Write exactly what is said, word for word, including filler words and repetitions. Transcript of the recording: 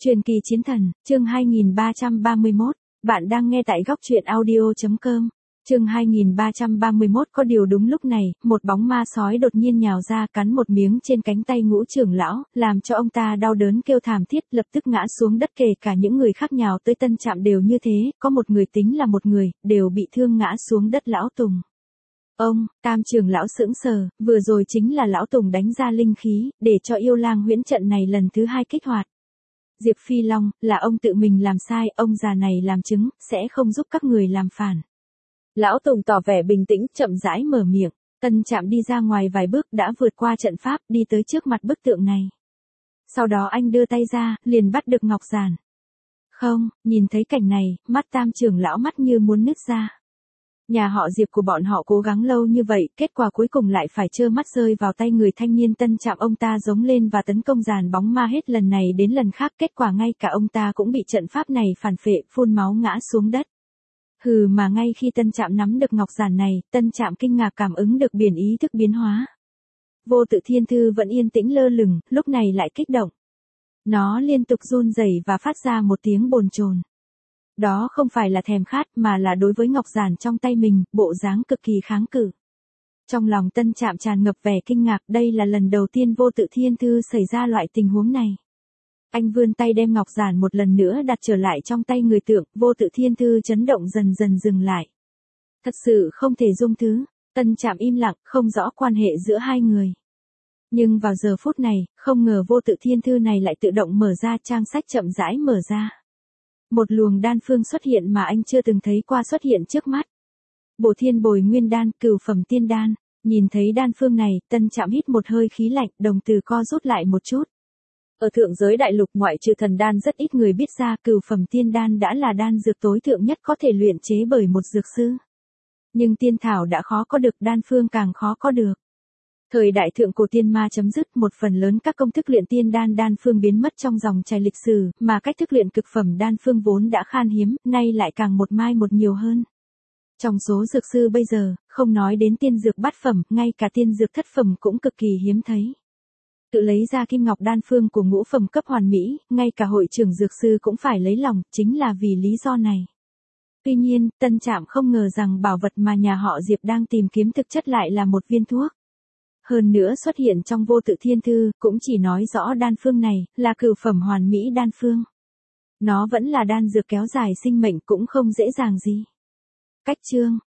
Truyền kỳ chiến thần, chương hai nghìn ba trăm ba mươi mốt, bạn đang nghe tại góc truyện audio chấm com. Chương hai nghìn ba trăm ba mươi mốt có điều đúng lúc này, một bóng ma sói đột nhiên nhào ra cắn một miếng trên cánh tay Ngũ trưởng lão, làm cho ông ta đau đớn kêu thảm thiết, lập tức ngã xuống đất. Kể cả những người khác nhào tới Tân Trạm đều như thế, có một người tính là một người, đều bị thương ngã xuống đất. Lão Tùng. Ông, Tam trưởng lão sững sờ, vừa rồi chính là lão Tùng đánh ra linh khí, để cho yêu lang huyễn trận này lần thứ hai kích hoạt. Diệp Phi Long, là ông tự mình làm sai, ông già này làm chứng, sẽ không giúp các người làm phản. Lão Tùng tỏ vẻ bình tĩnh, chậm rãi mở miệng. Tân Trạm đi ra ngoài vài bước đã vượt qua trận pháp, đi tới trước mặt bức tượng này. Sau đó anh đưa tay ra, liền bắt được ngọc giản. Không, nhìn thấy cảnh này, mắt Tam trưởng lão mắt như muốn nứt ra. Nhà họ Diệp của bọn họ cố gắng lâu như vậy, kết quả cuối cùng lại phải trơ mắt rơi vào tay người thanh niên Tân Trạm. Ông ta giống lên và tấn công dàn bóng ma hết lần này đến lần khác, kết quả ngay cả ông ta cũng bị trận pháp này phản phệ, phun máu ngã xuống đất. Hừ, mà ngay khi Tân Trạm nắm được ngọc giản này, Tân Trạm kinh ngạc cảm ứng được biển ý thức biến hóa. Vô Tự Thiên Thư vẫn yên tĩnh lơ lửng, lúc này lại kích động. Nó liên tục run rẩy và phát ra một tiếng bồn chồn. Đó không phải là thèm khát mà là đối với ngọc giản trong tay mình, bộ dáng cực kỳ kháng cự. Trong lòng Tân Trạm tràn ngập vẻ kinh ngạc, đây là lần đầu tiên Vô Tự Thiên Thư xảy ra loại tình huống này. Anh vươn tay đem ngọc giản một lần nữa đặt trở lại trong tay người tượng, Vô Tự Thiên Thư chấn động dần dần dừng lại. Thật sự không thể dung thứ, Tân Trạm im lặng, không rõ quan hệ giữa hai người. Nhưng vào giờ phút này, không ngờ Vô Tự Thiên Thư này lại tự động mở ra, trang sách chậm rãi mở ra. Một luồng đan phương xuất hiện mà anh chưa từng thấy qua xuất hiện trước mắt. Bổ Thiên Bồi Nguyên Đan, cửu phẩm tiên đan. Nhìn thấy đan phương này, Tân Trạm hít một hơi khí lạnh, đồng tử co rút lại một chút. Ở thượng giới đại lục ngoại trừ thần đan rất ít người biết ra, cửu phẩm tiên đan đã là đan dược tối thượng nhất có thể luyện chế bởi một dược sư. Nhưng tiên thảo đã khó có được, đan phương càng khó có được. Thời đại thượng cổ tiên ma chấm dứt, một phần lớn các công thức luyện tiên đan đan phương biến mất trong dòng chảy lịch sử, mà cách thức luyện cực phẩm đan phương vốn đã khan hiếm, nay lại càng một mai một nhiều hơn. Trong số dược sư bây giờ, không nói đến tiên dược bát phẩm, ngay cả tiên dược thất phẩm cũng cực kỳ hiếm thấy. Tự lấy ra kim ngọc đan phương của ngũ phẩm cấp hoàn mỹ, ngay cả hội trưởng dược sư cũng phải lấy lòng, chính là vì lý do này. Tuy nhiên, Tân Trạm không ngờ rằng bảo vật mà nhà họ Diệp đang tìm kiếm thực chất lại là một viên thuốc. Hơn nữa xuất hiện trong Vô Tự Thiên Thư, cũng chỉ nói rõ đan phương này, là cửu phẩm hoàn mỹ đan phương. Nó vẫn là đan dược kéo dài sinh mệnh cũng không dễ dàng gì. Cách chương,